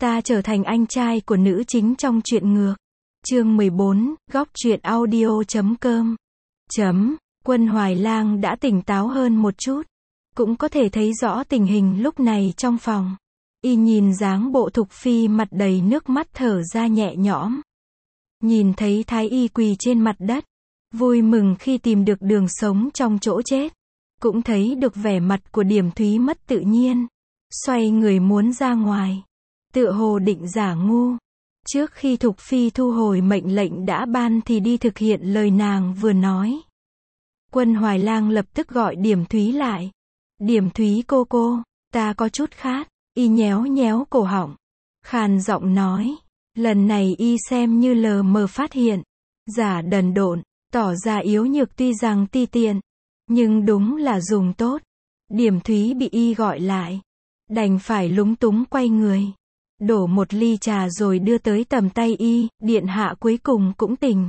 Ta trở thành anh trai của nữ chính trong truyện ngược. Chương 14, góc truyện audio.com. Quân Hoài Lang đã tỉnh táo hơn một chút. Cũng có thể thấy rõ tình hình lúc này trong phòng. Y nhìn dáng bộ Thục Phi mặt đầy nước mắt thở ra nhẹ nhõm. Nhìn thấy Thái Y quỳ trên mặt đất. Vui mừng khi tìm được đường sống trong chỗ chết. Cũng thấy được vẻ mặt của Điểm Thúy mất tự nhiên. Xoay người muốn ra ngoài. Tựa hồ định giả ngu. Trước khi Thục Phi thu hồi mệnh lệnh đã ban thì đi thực hiện lời nàng vừa nói. Quân Hoài Lang lập tức gọi Điểm Thúy lại. Điểm Thúy cô, ta có chút khát. Y nhéo nhéo cổ họng. Khàn giọng nói. Lần này y xem như lờ mờ phát hiện. Giả đần độn, tỏ ra yếu nhược tuy rằng ti tiện. Nhưng đúng là dùng tốt. Điểm Thúy bị y gọi lại. Đành phải lúng túng quay người. Đổ một ly trà rồi đưa tới tầm tay y, điện hạ cuối cùng cũng tỉnh.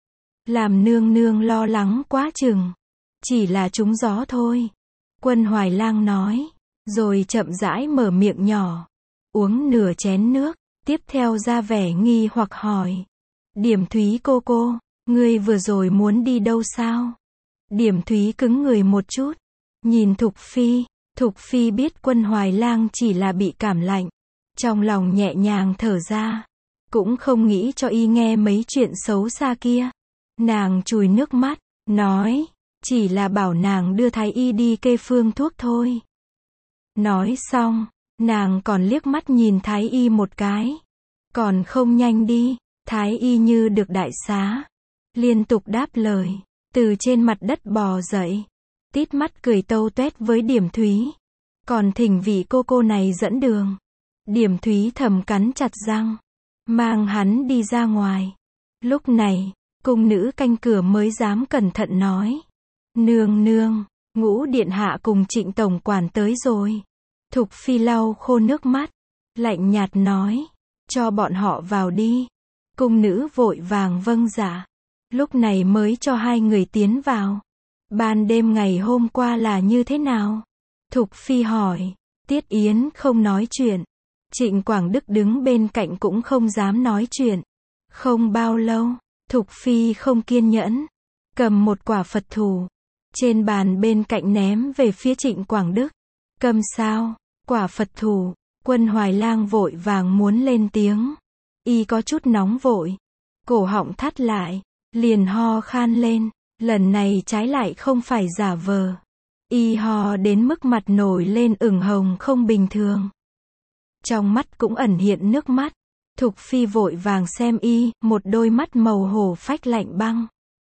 Làm nương nương lo lắng quá chừng. Chỉ là trúng gió thôi. Quân Hoài Lang nói. Rồi chậm rãi mở miệng nhỏ. Uống nửa chén nước. Tiếp theo ra vẻ nghi hoặc hỏi. Điểm Thúy cô, ngươi vừa rồi muốn đi đâu sao? Điểm Thúy cứng người một chút. Nhìn Thục Phi. Thục Phi biết Quân Hoài Lang chỉ là bị cảm lạnh. Trong lòng nhẹ nhàng thở ra. Cũng không nghĩ cho y nghe mấy chuyện xấu xa kia. Nàng chùi nước mắt. Nói. Chỉ là bảo nàng đưa Thái Y đi kê phương thuốc thôi. Nói xong. Nàng còn liếc mắt nhìn Thái Y một cái. Còn không nhanh đi. Thái Y như được đại xá. Liên tục đáp lời. Từ trên mặt đất bò dậy. Tít mắt cười tâu tuét với Điểm Thúy. Còn thỉnh vị cô này dẫn đường. Điểm Thúy thầm cắn chặt răng. Mang hắn đi ra ngoài. Lúc này, cung nữ canh cửa mới dám cẩn thận nói. Nương, Ngũ điện hạ cùng Trịnh tổng quản tới rồi. Thục Phi lau khô nước mắt. Lạnh nhạt nói. Cho bọn họ vào đi. Cung nữ vội vàng vâng dạ. Lúc này mới cho hai người tiến vào. Ban đêm ngày hôm qua là như thế nào? Thục Phi hỏi. Tiết Yến không nói chuyện. Trịnh Quảng Đức đứng bên cạnh cũng không dám nói chuyện. Không bao lâu, Thục Phi không kiên nhẫn. Cầm một quả Phật thủ. Trên bàn bên cạnh ném về phía Trịnh Quảng Đức. Cầm sao? Quả Phật thủ. Quân Hoài Lang vội vàng muốn lên tiếng. Y có chút nóng vội. Cổ họng thắt lại. Liền ho khan lên. Lần này trái lại không phải giả vờ. Y ho đến mức mặt nổi lên ửng hồng không bình thường. Trong mắt cũng ẩn hiện nước mắt. Thục Phi vội vàng xem y, một đôi mắt màu hổ phách lạnh băng.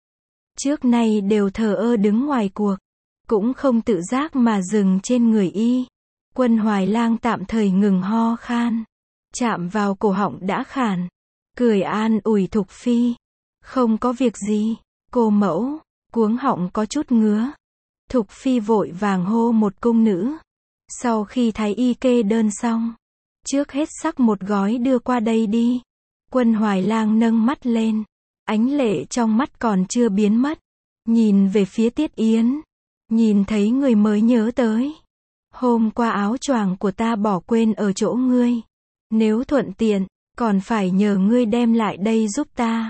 Trước nay đều thờ ơ đứng ngoài cuộc. Cũng không tự giác mà dừng trên người y. Quân Hoài Lang tạm thời ngừng ho khan. Chạm vào cổ họng đã khản. Cười an ủi Thục Phi. Không có việc gì, cô mẫu. Cuống họng có chút ngứa. Thục Phi vội vàng hô một cung nữ. Sau khi Thái Y kê đơn xong. Trước hết sắc một gói đưa qua đây đi. Quân Hoài Lang nâng mắt lên. Ánh lệ trong mắt còn chưa biến mất. Nhìn về phía Tiết Yến. Nhìn thấy người mới nhớ tới. Hôm qua áo choàng của ta bỏ quên ở chỗ ngươi. Nếu thuận tiện, còn phải nhờ ngươi đem lại đây giúp ta.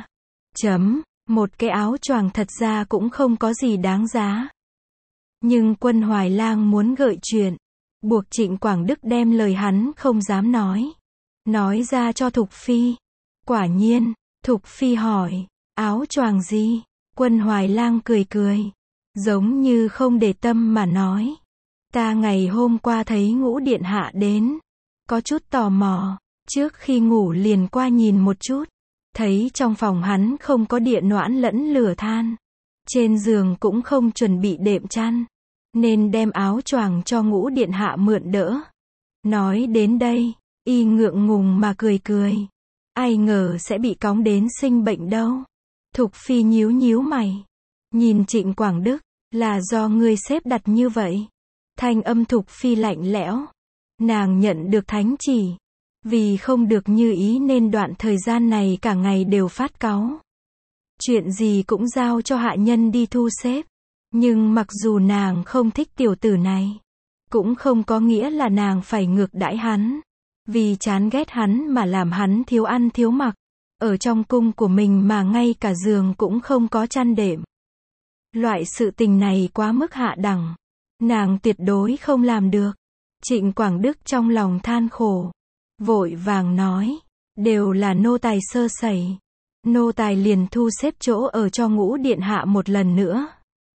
Một cái áo choàng thật ra cũng không có gì đáng giá. Nhưng Quân Hoài Lang muốn gợi chuyện. Buộc Trịnh Quảng Đức đem lời hắn không dám nói. Nói ra cho Thục Phi. Quả nhiên, Thục Phi hỏi. Áo choàng gì? Quân Hoài Lang cười. Giống như không để tâm mà nói. Ta ngày hôm qua thấy Ngũ điện hạ đến. Có chút tò mò. Trước khi ngủ liền qua nhìn một chút. Thấy trong phòng hắn không có điện noãn lẫn lửa than. Trên giường cũng không chuẩn bị đệm chăn. Nên đem áo choàng cho Ngũ điện hạ mượn đỡ. Nói đến đây, y ngượng ngùng mà cười. Ai ngờ sẽ bị cóng đến sinh bệnh đâu. Thục Phi nhíu mày. Nhìn Trịnh Quảng Đức, là do ngươi xếp đặt như vậy. Thanh âm Thục Phi lạnh lẽo. Nàng nhận được thánh chỉ. Vì không được như ý nên đoạn thời gian này cả ngày đều phát cáu. Chuyện gì cũng giao cho hạ nhân đi thu xếp. Nhưng mặc dù nàng không thích tiểu tử này, cũng không có nghĩa là nàng phải ngược đãi hắn. Vì chán ghét hắn mà làm hắn thiếu ăn thiếu mặc. Ở trong cung của mình mà ngay cả giường cũng không có chăn đệm. Loại sự tình này quá mức hạ đẳng. Nàng tuyệt đối không làm được. Trịnh Quảng Đức trong lòng than khổ. Vội vàng nói. Đều là nô tài sơ sẩy. Nô tài liền thu xếp chỗ ở cho Ngũ điện hạ một lần nữa.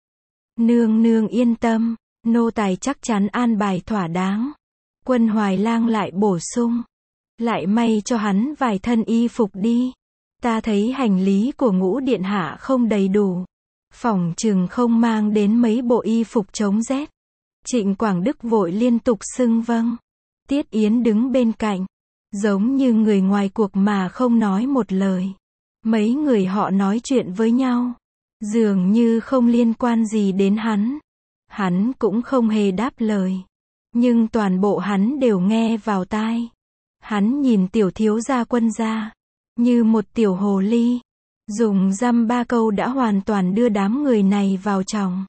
Nương nương yên tâm. Nô tài chắc chắn an bài thỏa đáng. Quân Hoài Lang lại bổ sung. Lại may cho hắn vài thân y phục đi. Ta thấy hành lý của Ngũ điện hạ không đầy đủ. Phỏng chừng không mang đến mấy bộ y phục chống rét. Trịnh Quảng Đức vội liên tục xưng vâng. Tiết Yến đứng bên cạnh. Giống như người ngoài cuộc mà không nói một lời. Mấy người họ nói chuyện với nhau. Dường như không liên quan gì đến hắn. Hắn cũng không hề đáp lời. Nhưng toàn bộ hắn đều nghe vào tai. Hắn nhìn tiểu thiếu gia Quân gia. Như một tiểu hồ ly. Dùng dăm ba câu đã hoàn toàn đưa đám người này vào chòng.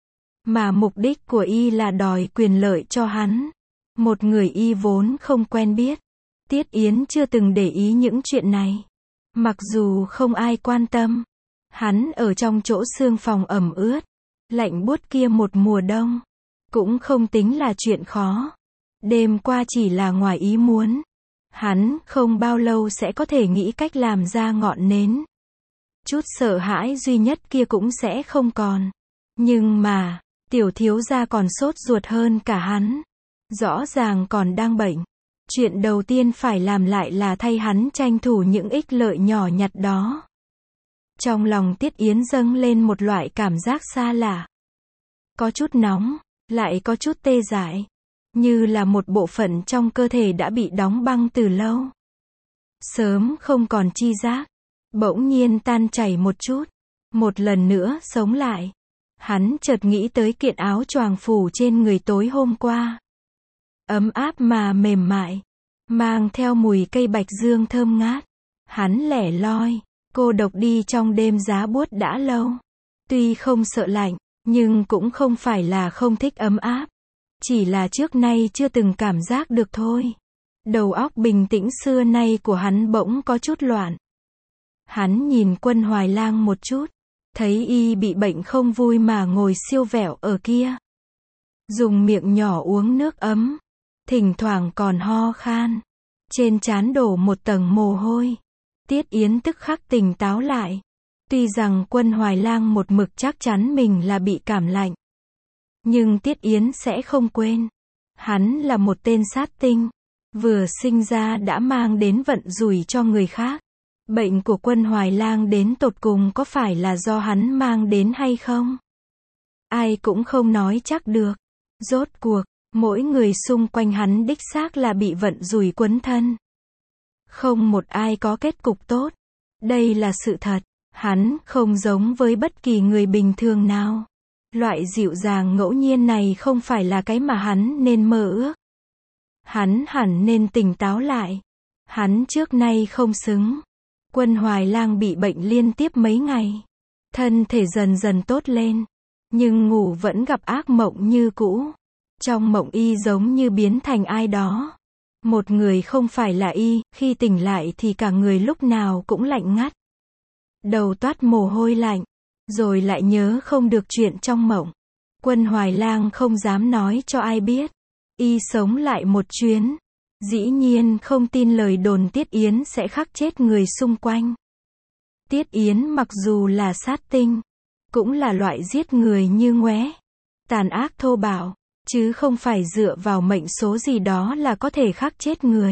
Mà mục đích của y là đòi quyền lợi cho hắn. Một người y vốn không quen biết. Tiết Yến chưa từng để ý những chuyện này. Mặc dù không ai quan tâm. Hắn ở trong chỗ xương phòng ẩm ướt. Lạnh buốt kia một mùa đông. Cũng không tính là chuyện khó. Đêm qua chỉ là ngoài ý muốn. Hắn không bao lâu sẽ có thể nghĩ cách làm ra ngọn nến. Chút sợ hãi duy nhất kia cũng sẽ không còn. Nhưng mà, tiểu thiếu gia còn sốt ruột hơn cả hắn. Rõ ràng còn đang bệnh. Chuyện đầu tiên phải làm lại là thay hắn tranh thủ những ích lợi nhỏ nhặt đó. Trong lòng Tiết Yến dâng lên một loại cảm giác xa lạ. Có chút nóng, lại có chút tê dại. Như là một bộ phận trong cơ thể đã bị đóng băng từ lâu. Sớm không còn chi giác. Bỗng nhiên tan chảy một chút. Một lần nữa sống lại. Hắn chợt nghĩ tới kiện áo choàng phủ trên người tối hôm qua. Ấm áp mà mềm mại. Mang theo mùi cây bạch dương thơm ngát. Hắn lẻ loi. Cô độc đi trong đêm giá buốt đã lâu. Tuy không sợ lạnh, nhưng cũng không phải là không thích ấm áp. Chỉ là trước nay chưa từng cảm giác được thôi. Đầu óc bình tĩnh xưa nay của hắn bỗng có chút loạn. Hắn nhìn Quân Hoài Lang một chút. Thấy y bị bệnh không vui mà ngồi siêu vẹo ở kia. Dùng miệng nhỏ uống nước ấm. Thỉnh thoảng còn ho khan. Trên trán đổ một tầng mồ hôi. Tiết Yến tức khắc tỉnh táo lại. Tuy rằng Quân Hoài Lang một mực chắc chắn mình là bị cảm lạnh. Nhưng Tiết Yến sẽ không quên. Hắn là một tên sát tinh. Vừa sinh ra đã mang đến vận rủi cho người khác. Bệnh của Quân Hoài Lang đến tột cùng có phải là do hắn mang đến hay không? Ai cũng không nói chắc được. Rốt cuộc, mỗi người xung quanh hắn đích xác là bị vận rủi quấn thân. Không một ai có kết cục tốt. Đây là sự thật. Hắn không giống với bất kỳ người bình thường nào. Loại dịu dàng ngẫu nhiên này không phải là cái mà hắn nên mơ ước. Hắn hẳn nên tỉnh táo lại. Hắn trước nay không xứng. Quân Hoài Lang bị bệnh liên tiếp mấy ngày. Thân thể dần dần tốt lên. Nhưng ngủ vẫn gặp ác mộng như cũ. Trong mộng y giống như biến thành ai đó. Một người không phải là y, khi tỉnh lại thì cả người lúc nào cũng lạnh ngắt. Đầu toát mồ hôi lạnh. Rồi lại nhớ không được chuyện trong mộng. Quân Hoài Lang không dám nói cho ai biết. Y sống lại một chuyến. Dĩ nhiên không tin lời đồn Tiết Yến sẽ khắc chết người xung quanh. Tiết Yến mặc dù là sát tinh, cũng là loại giết người như ngoé. Tàn ác thô bạo, chứ không phải dựa vào mệnh số gì đó là có thể khắc chết người.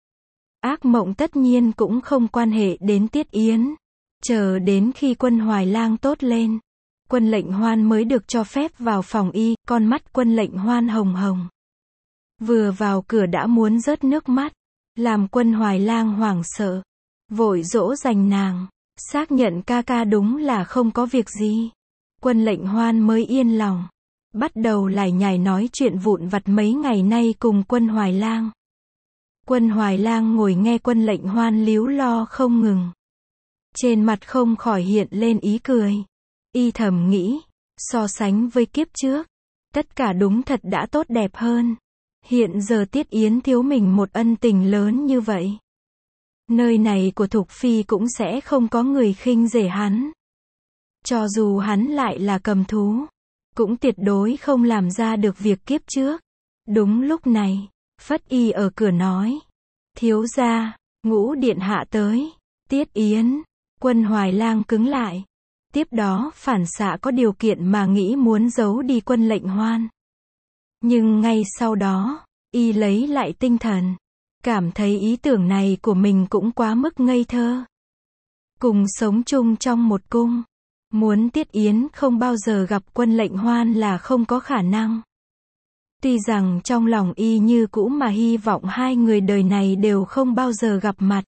Ác mộng tất nhiên cũng không quan hệ đến Tiết Yến. Chờ đến khi Quân Hoài Lang tốt lên, Quân Lệnh Hoan mới được cho phép vào phòng y, con mắt Quân Lệnh Hoan hồng hồng. Vừa vào cửa đã muốn rớt nước mắt, làm Quân Hoài Lang hoảng sợ, vội dỗ dành nàng, xác nhận ca ca đúng là không có việc gì. Quân Lệnh Hoan mới yên lòng, bắt đầu lải nhải nói chuyện vụn vặt mấy ngày nay cùng Quân Hoài Lang. Quân Hoài Lang ngồi nghe Quân Lệnh Hoan líu lo không ngừng. Trên mặt không khỏi hiện lên ý cười. Y thầm nghĩ, so sánh với kiếp trước, tất cả đúng thật đã tốt đẹp hơn. Hiện giờ Tiết Yến thiếu mình một ân tình lớn như vậy. Nơi này của Thục Phi cũng sẽ không có người khinh rể hắn. Cho dù hắn lại là cầm thú, cũng tuyệt đối không làm ra được việc kiếp trước. Đúng lúc này, Phất Y ở cửa nói. Thiếu gia, Ngũ điện hạ tới. Tiết Yến, Quân Hoài Lang cứng lại. Tiếp đó phản xạ có điều kiện mà nghĩ muốn giấu đi Quân Lệnh Hoan. Nhưng ngay sau đó, y lấy lại tinh thần. Cảm thấy ý tưởng này của mình cũng quá mức ngây thơ. Cùng sống chung trong một cung. Muốn Tiết Yến không bao giờ gặp Quân Lệnh Hoan là không có khả năng. Tuy rằng trong lòng y như cũ mà hy vọng hai người đời này đều không bao giờ gặp mặt.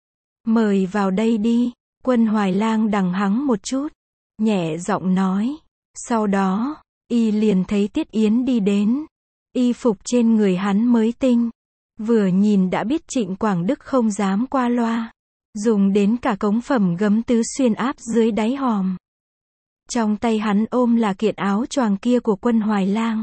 Mời vào đây đi, Quân Hoài Lang đằng hắng một chút, nhẹ giọng nói. Sau đó, y liền thấy Tiết Yến đi đến. Y phục trên người hắn mới tinh. Vừa nhìn đã biết Trịnh Quảng Đức không dám qua loa. Dùng đến cả cống phẩm gấm tứ xuyên áp dưới đáy hòm. Trong tay hắn ôm là kiện áo choàng kia của Quân Hoài Lang.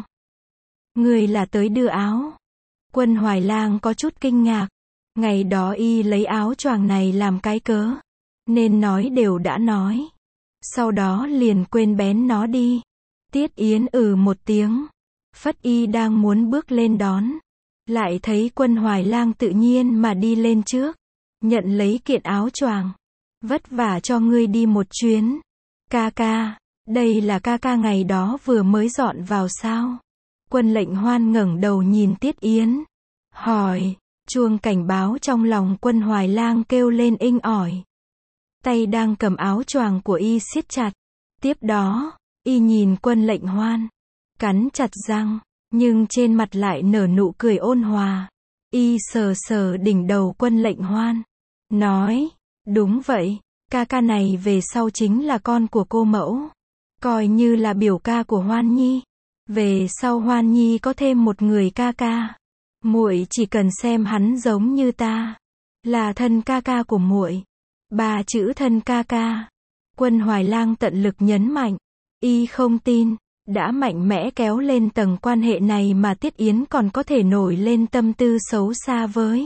Người là tới đưa áo. Quân Hoài Lang có chút kinh ngạc. Ngày đó y lấy áo choàng này làm cái cớ. Nên nói đều đã nói. Sau đó liền quên bén nó đi. Tiết Yến một tiếng. Phất Y đang muốn bước lên đón. Lại thấy Quân Hoài Lang tự nhiên mà đi lên trước. Nhận lấy kiện áo choàng. Vất vả cho ngươi đi một chuyến. Ca ca, đây là ca ca ngày đó vừa mới dọn vào sao? Quân Lệnh Hoan ngẩng đầu nhìn Tiết Yến. Hỏi, chuông cảnh báo trong lòng Quân Hoài Lang kêu lên inh ỏi. Tay đang cầm áo choàng của y siết chặt. Tiếp đó, y nhìn Quân Lệnh Hoan. Cắn chặt răng, nhưng trên mặt lại nở nụ cười ôn hòa. Y sờ sờ đỉnh đầu Quân Lệnh Hoan. Nói, đúng vậy, ca ca này về sau chính là con của cô mẫu. Coi như là biểu ca của Hoan Nhi. Về sau Hoan Nhi có thêm một người ca ca. Muội chỉ cần xem hắn giống như ta. Là thân ca ca của muội. 3 chữ thân ca ca. Quân Hoài Lang tận lực nhấn mạnh. Y không tin. Đã mạnh mẽ kéo lên tầng quan hệ này mà Tiết Yến còn có thể nổi lên tâm tư xấu xa với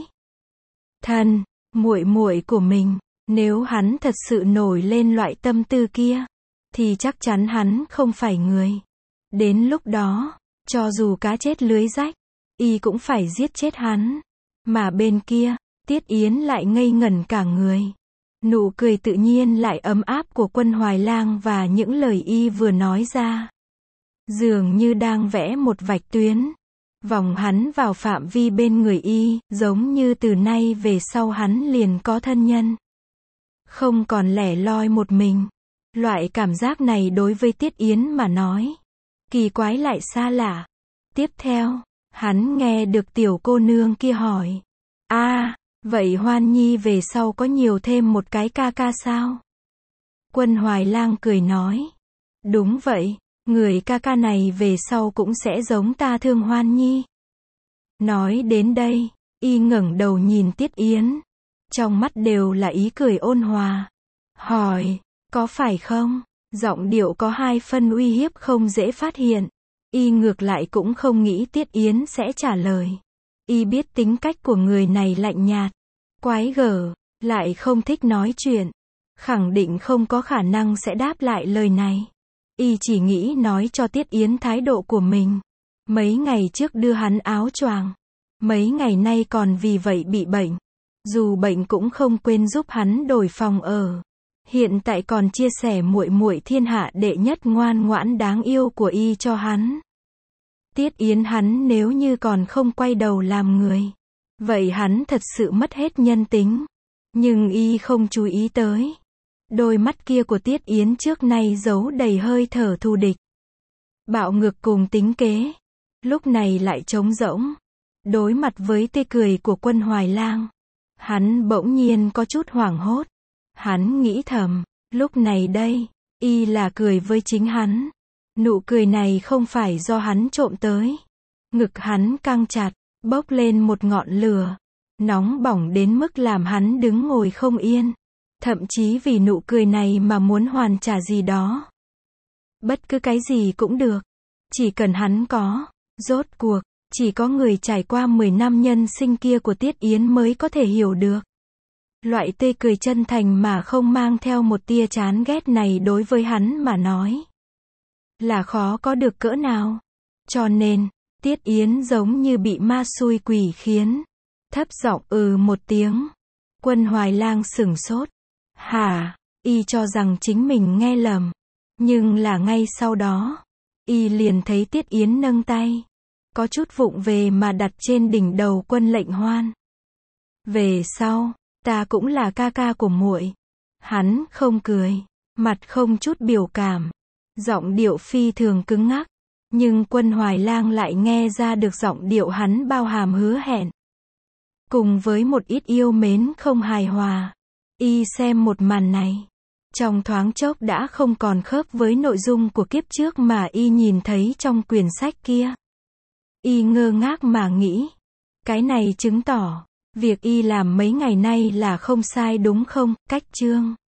thân, muội muội của mình. Nếu hắn thật sự nổi lên loại tâm tư kia, thì chắc chắn hắn không phải người. Đến lúc đó, cho dù cá chết lưới rách, y cũng phải giết chết hắn. Mà bên kia, Tiết Yến lại ngây ngẩn cả người. Nụ cười tự nhiên lại ấm áp của Quân Hoài Lang và những lời y vừa nói ra. Dường như đang vẽ một vạch tuyến. Vòng hắn vào phạm vi bên người y, giống như từ nay về sau hắn liền có thân nhân. Không còn lẻ loi một mình. Loại cảm giác này đối với Tiết Yến mà nói. Kỳ quái lại xa lạ. Tiếp theo, hắn nghe được tiểu cô nương kia hỏi. Vậy Hoan Nhi về sau có nhiều thêm một cái ca ca sao? Quân Hoài Lang cười nói. Đúng vậy, người ca ca này về sau cũng sẽ giống ta thương Hoan Nhi. Nói đến đây, y ngẩng đầu nhìn Tiết Yến. Trong mắt đều là ý cười ôn hòa. Hỏi, có phải không? Giọng điệu có 2 phân uy hiếp không dễ phát hiện. Y ngược lại cũng không nghĩ Tiết Yến sẽ trả lời. Y biết tính cách của người này lạnh nhạt, quái gở, lại không thích nói chuyện. Khẳng định không có khả năng sẽ đáp lại lời này. Y chỉ nghĩ nói cho Tiết Yến thái độ của mình. Mấy ngày trước đưa hắn áo choàng. Mấy ngày nay còn vì vậy bị bệnh. Dù bệnh cũng không quên giúp hắn đổi phòng ở. Hiện tại còn chia sẻ muội muội thiên hạ đệ nhất ngoan ngoãn đáng yêu của y cho hắn. Tiết Yến hắn nếu như còn không quay đầu làm người, vậy hắn thật sự mất hết nhân tính. Nhưng y không chú ý tới. Đôi mắt kia của Tiết Yến trước nay giấu đầy hơi thở thù địch. Bạo ngược cùng tính kế. Lúc này lại trống rỗng. Đối mặt với tê cười của Quân Hoài Lang. Hắn bỗng nhiên có chút hoảng hốt. Hắn nghĩ thầm, lúc này đây, y là cười với chính hắn. Nụ cười này không phải do hắn trộm tới. Ngực hắn căng chặt, bốc lên một ngọn lửa. Nóng bỏng đến mức làm hắn đứng ngồi không yên. Thậm chí vì nụ cười này mà muốn hoàn trả gì đó. Bất cứ cái gì cũng được. Chỉ cần hắn có. Rốt cuộc, Chỉ có người trải qua 10 năm nhân sinh kia của Tiết Yến mới có thể hiểu được. Loại tươi cười chân thành mà không mang theo một tia chán ghét này đối với hắn mà nói là khó có được cỡ nào. Cho nên, Tiết Yến giống như bị ma xui quỷ khiến. Thấp giọng một tiếng. Quân Hoài Lang sửng sốt. Hả? Y cho rằng chính mình nghe lầm. Nhưng là ngay sau đó, Y liền thấy Tiết Yến nâng tay, có chút vụng về mà đặt trên đỉnh đầu Quân Lệnh Hoan. Về sau, ta cũng là ca ca của muội. Hắn không cười, mặt không chút biểu cảm, giọng điệu phi thường cứng ngắc, nhưng Quân Hoài Lang lại nghe ra được giọng điệu hắn bao hàm hứa hẹn, cùng với một ít yêu mến không hài hòa. Y xem một màn này, trong thoáng chốc đã không còn khớp với nội dung của kiếp trước mà Y nhìn thấy trong quyển sách kia. Y ngơ ngác mà nghĩ, cái này chứng tỏ việc Y làm mấy ngày nay là không sai đúng không? Cách chương